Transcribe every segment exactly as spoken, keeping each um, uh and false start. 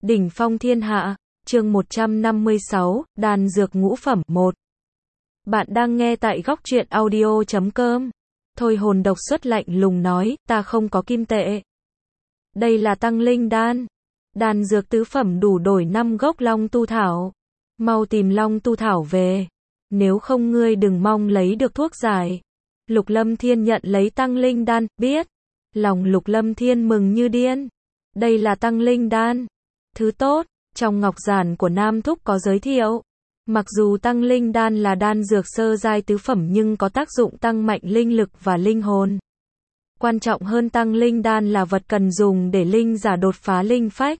Đỉnh phong thiên hạ, chương một trăm năm mươi sáu, đan dược ngũ phẩm một. Bạn đang nghe tại góc truyện audio chấm com. Thôi hồn độc xuất lạnh lùng nói, ta không có kim tệ. Đây là tăng linh đan. Đan dược tứ phẩm đủ đổi năm gốc long tu thảo. Mau tìm long tu thảo về. Nếu không ngươi đừng mong lấy được thuốc giải. Lục Lâm Thiên nhận lấy tăng linh đan, biết. Lòng Lục Lâm Thiên mừng như điên. Đây là tăng linh đan. Thứ tốt, trong ngọc giản của Nam Thúc có giới thiệu. Mặc dù tăng linh đan là đan dược sơ giai tứ phẩm nhưng có tác dụng tăng mạnh linh lực và linh hồn. Quan trọng hơn tăng linh đan là vật cần dùng để linh giả đột phá linh phách.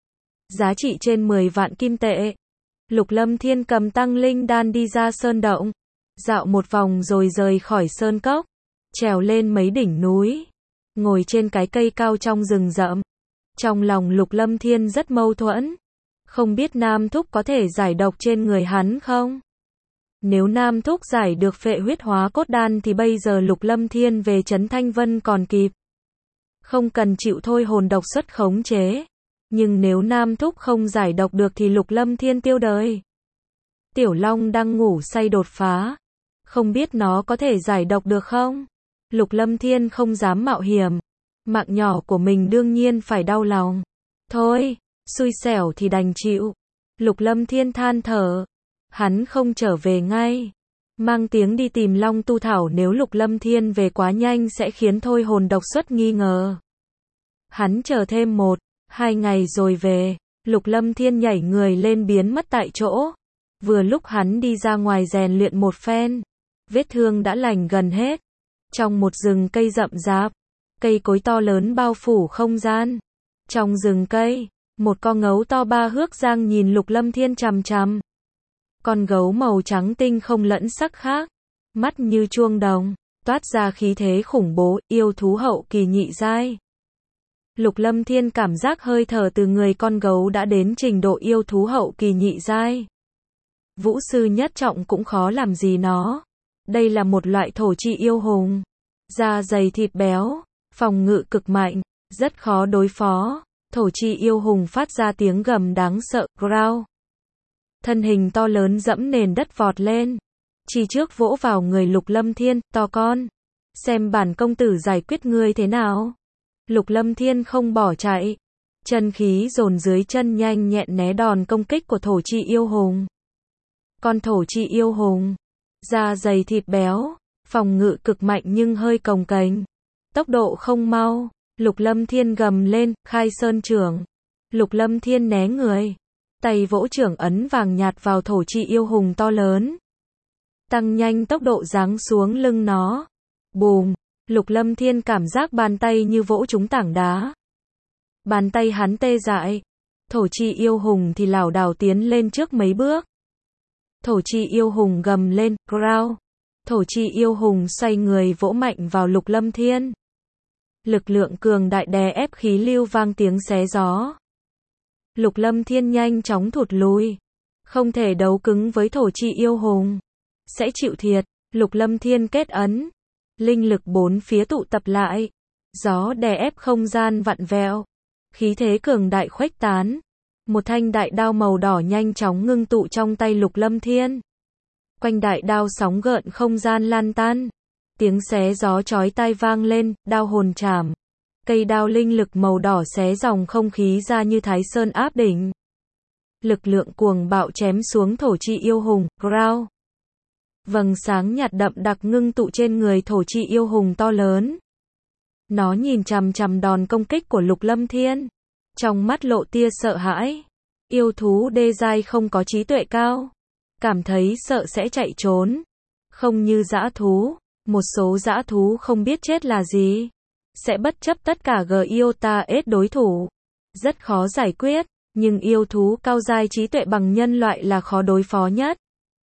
Giá trị trên mười vạn kim tệ. Lục Lâm Thiên cầm tăng linh đan đi ra sơn động. Dạo một vòng rồi rời khỏi sơn cốc. Trèo lên mấy đỉnh núi. Ngồi trên cái cây cao trong rừng rậm. Trong lòng Lục Lâm Thiên rất mâu thuẫn. Không biết Nam Thúc có thể giải độc trên người hắn không? Nếu Nam Thúc giải được phệ huyết hóa cốt đan thì bây giờ Lục Lâm Thiên về Trấn Thanh Vân còn kịp. Không cần chịu thôi hồn độc xuất khống chế. Nhưng nếu Nam Thúc không giải độc được thì Lục Lâm Thiên tiêu đời. Tiểu Long đang ngủ say đột phá. Không biết nó có thể giải độc được không? Lục Lâm Thiên không dám mạo hiểm. Mạng nhỏ của mình đương nhiên phải đau lòng. Thôi, xui xẻo thì đành chịu. Lục Lâm Thiên than thở. Hắn không trở về ngay. Mang tiếng đi tìm Long Tu Thảo, nếu Lục Lâm Thiên về quá nhanh sẽ khiến thôi hồn độc xuất nghi ngờ. Hắn chờ thêm một, hai ngày rồi về. Lục Lâm Thiên nhảy người lên biến mất tại chỗ. Vừa lúc hắn đi ra ngoài rèn luyện một phen. Vết thương đã lành gần hết. Trong một rừng cây rậm rạp. Cây cối to lớn bao phủ không gian. Trong rừng cây, một con gấu to ba hước giang nhìn Lục Lâm Thiên chằm chằm. Con gấu màu trắng tinh không lẫn sắc khác, mắt như chuông đồng, toát ra khí thế khủng bố, yêu thú hậu kỳ nhị giai. Lục Lâm Thiên cảm giác hơi thở từ người con gấu đã đến trình độ yêu thú hậu kỳ nhị giai. Vũ sư nhất trọng cũng khó làm gì nó. Đây là một loại thổ chi yêu hùng, da dày thịt béo, phòng ngự cực mạnh, rất khó đối phó. Thổ chi yêu hùng phát ra tiếng gầm đáng sợ, growl. Thân hình to lớn dẫm nền đất vọt lên. Chỉ trước vỗ vào người Lục Lâm Thiên, to con. Xem bản công tử giải quyết ngươi thế nào. Lục Lâm Thiên không bỏ chạy. Chân khí dồn dưới chân nhanh nhẹn né đòn công kích của thổ chi yêu hùng. Con thổ chi yêu hùng, da dày thịt béo, phòng ngự cực mạnh nhưng hơi cồng kềnh. Tốc độ không mau. Lục Lâm Thiên gầm lên, khai sơn trưởng. Lục Lâm Thiên né người. Tay vỗ trưởng ấn vàng nhạt vào thổ chi yêu hùng to lớn. Tăng nhanh tốc độ giáng xuống lưng nó. Bùm. Lục Lâm Thiên cảm giác bàn tay như vỗ trúng tảng đá. Bàn tay hắn tê dại. Thổ chi yêu hùng thì lảo đảo tiến lên trước mấy bước. Thổ chi yêu hùng gầm lên, growl. Thổ chi yêu hùng xoay người vỗ mạnh vào Lục Lâm Thiên. Lực lượng cường đại đè ép khí lưu vang tiếng xé gió. Lục Lâm Thiên nhanh chóng thụt lùi. Không thể đấu cứng với thổ chi yêu hùng. Sẽ chịu thiệt. Lục Lâm Thiên kết ấn. Linh lực bốn phía tụ tập lại. Gió đè ép không gian vặn vẹo. Khí thế cường đại khuếch tán. Một thanh đại đao màu đỏ nhanh chóng ngưng tụ trong tay Lục Lâm Thiên. Quanh đại đao sóng gợn không gian lan tan. Tiếng xé gió chói tai vang lên, đao hồn chảm. Cây đao linh lực màu đỏ xé dòng không khí ra như Thái Sơn áp đỉnh. Lực lượng cuồng bạo chém xuống thổ chi yêu hùng, growl. Vầng sáng nhạt đậm đặc ngưng tụ trên người thổ chi yêu hùng to lớn. Nó nhìn chằm chằm đòn công kích của Lục Lâm Thiên. Trong mắt lộ tia sợ hãi. Yêu thú đê giai không có trí tuệ cao. Cảm thấy sợ sẽ chạy trốn. Không như dã thú. Một số dã thú không biết chết là gì. Sẽ bất chấp tất cả giota ết đối thủ. Rất khó giải quyết. Nhưng yêu thú cao giai trí tuệ bằng nhân loại là khó đối phó nhất.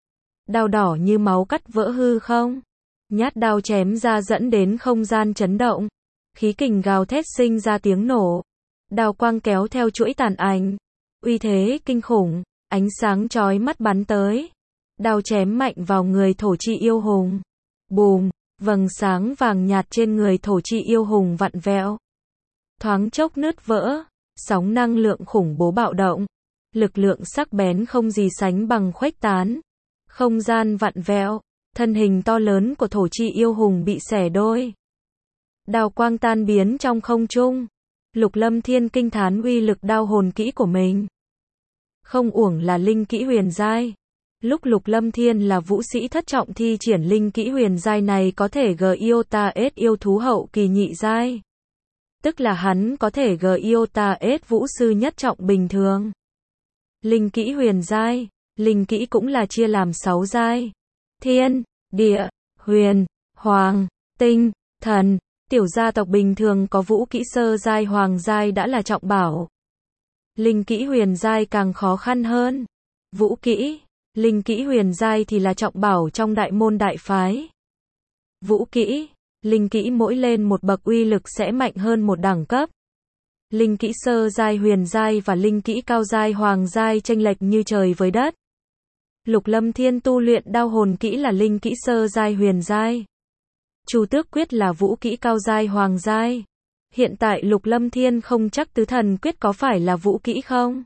Đao đỏ như máu cắt vỡ hư không. Nhát đao chém ra dẫn đến không gian chấn động. Khí kình gào thét sinh ra tiếng nổ. Đao quang kéo theo chuỗi tàn ảnh. Uy thế kinh khủng. Ánh sáng chói mắt bắn tới. Đao chém mạnh vào người thổ chi yêu hùng. Bùm. Vầng sáng vàng nhạt trên người thổ chi yêu hùng vặn vẹo. Thoáng chốc nứt vỡ. Sóng năng lượng khủng bố bạo động. Lực lượng sắc bén không gì sánh bằng khuếch tán. Không gian vặn vẹo. Thân hình to lớn của thổ chi yêu hùng bị xẻ đôi. Đao quang tan biến trong không trung. Lục Lâm Thiên kinh thán uy lực đao hồn kỹ của mình. Không uổng là linh kỹ huyền giai. Lúc Lục Lâm Thiên là vũ sĩ thất trọng thi triển linh kỹ huyền giai này có thể g iota s yêu thú hậu kỳ nhị giai. Tức là hắn có thể g iota s vũ sư nhất trọng bình thường. Linh kỹ huyền giai, linh kỹ cũng là chia làm sáu giai. Thiên, địa, huyền, hoàng, tinh, thần. Tiểu gia tộc bình thường có vũ kỹ sơ giai hoàng giai đã là trọng bảo. Linh kỹ huyền giai càng khó khăn hơn. Vũ kỹ, linh kỹ huyền giai thì là trọng bảo trong đại môn đại phái. Vũ kỹ, linh kỹ mỗi lên một bậc uy lực sẽ mạnh hơn một đẳng cấp. Linh kỹ sơ giai huyền giai và linh kỹ cao giai hoàng giai chênh lệch như trời với đất. Lục Lâm Thiên tu luyện đao hồn kỹ là linh kỹ sơ giai huyền giai. Chu Tước Quyết là vũ kỹ cao giai hoàng giai. Hiện tại Lục Lâm Thiên không chắc Tứ Thần Quyết có phải là vũ kỹ không.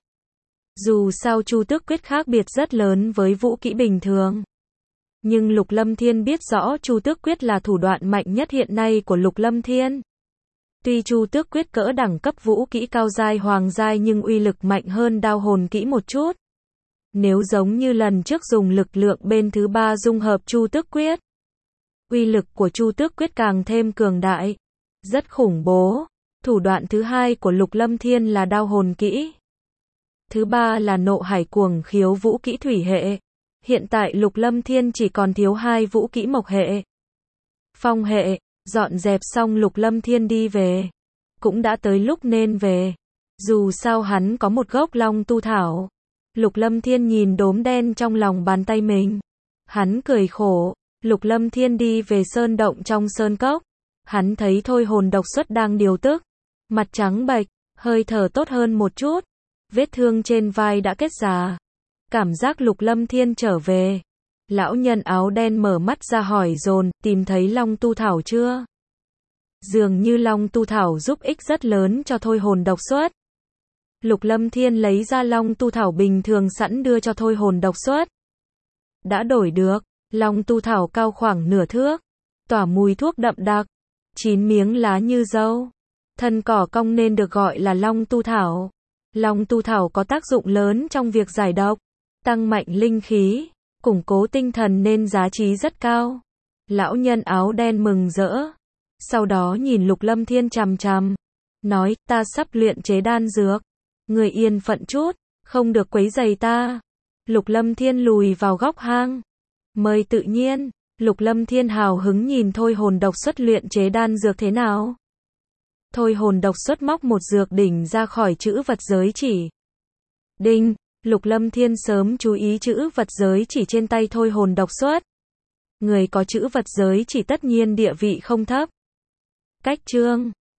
Dù sao Chu Tước Quyết khác biệt rất lớn với vũ kỹ bình thường. Nhưng Lục Lâm Thiên biết rõ Chu Tước Quyết là thủ đoạn mạnh nhất hiện nay của Lục Lâm Thiên. Tuy Chu Tước Quyết cỡ đẳng cấp vũ kỹ cao giai hoàng giai nhưng uy lực mạnh hơn đao hồn kỹ một chút. Nếu giống như lần trước dùng lực lượng bên thứ ba dung hợp Chu Tước Quyết, uy lực của Chu Tước Quyết càng thêm cường đại, rất khủng bố. Thủ đoạn thứ hai của Lục Lâm Thiên là đao hồn kỹ. Thứ ba là nộ hải cuồng khiếu vũ kỹ thủy hệ. Hiện tại Lục Lâm Thiên chỉ còn thiếu hai vũ kỹ mộc hệ. Phong hệ, dọn dẹp xong Lục Lâm Thiên đi về. Cũng đã tới lúc nên về. Dù sao hắn có một gốc long tu thảo. Lục Lâm Thiên nhìn đốm đen trong lòng bàn tay mình. Hắn cười khổ. Lục Lâm Thiên đi về sơn động trong sơn cốc. Hắn thấy thôi hồn độc xuất đang điều tức. Mặt trắng bệch, hơi thở tốt hơn một chút. Vết thương trên vai đã kết già. Cảm giác Lục Lâm Thiên trở về. Lão nhân áo đen mở mắt ra hỏi dồn, tìm thấy long tu thảo chưa? Dường như long tu thảo giúp ích rất lớn cho thôi hồn độc xuất. Lục Lâm Thiên lấy ra long tu thảo bình thường sẵn đưa cho thôi hồn độc xuất. Đã đổi được, long tu thảo cao khoảng nửa thước, tỏa mùi thuốc đậm đặc, chín miếng lá như dâu. Thân cỏ cong nên được gọi là long tu thảo. Long tu thảo có tác dụng lớn trong việc giải độc, tăng mạnh linh khí, củng cố tinh thần nên giá trị rất cao. Lão nhân áo đen mừng rỡ. Sau đó nhìn Lục Lâm Thiên chằm chằm, nói, ta sắp luyện chế đan dược. Người yên phận chút, không được quấy rầy ta. Lục Lâm Thiên lùi vào góc hang. Mời tự nhiên. Lục Lâm Thiên hào hứng nhìn thôi hồn độc xuất luyện chế đan dược thế nào. Thôi hồn độc xuất móc một dược đỉnh ra khỏi chữ vật giới chỉ. Đinh, Lục Lâm Thiên sớm chú ý chữ vật giới chỉ trên tay thôi hồn độc xuất. Người có chữ vật giới chỉ tất nhiên địa vị không thấp. Cách chương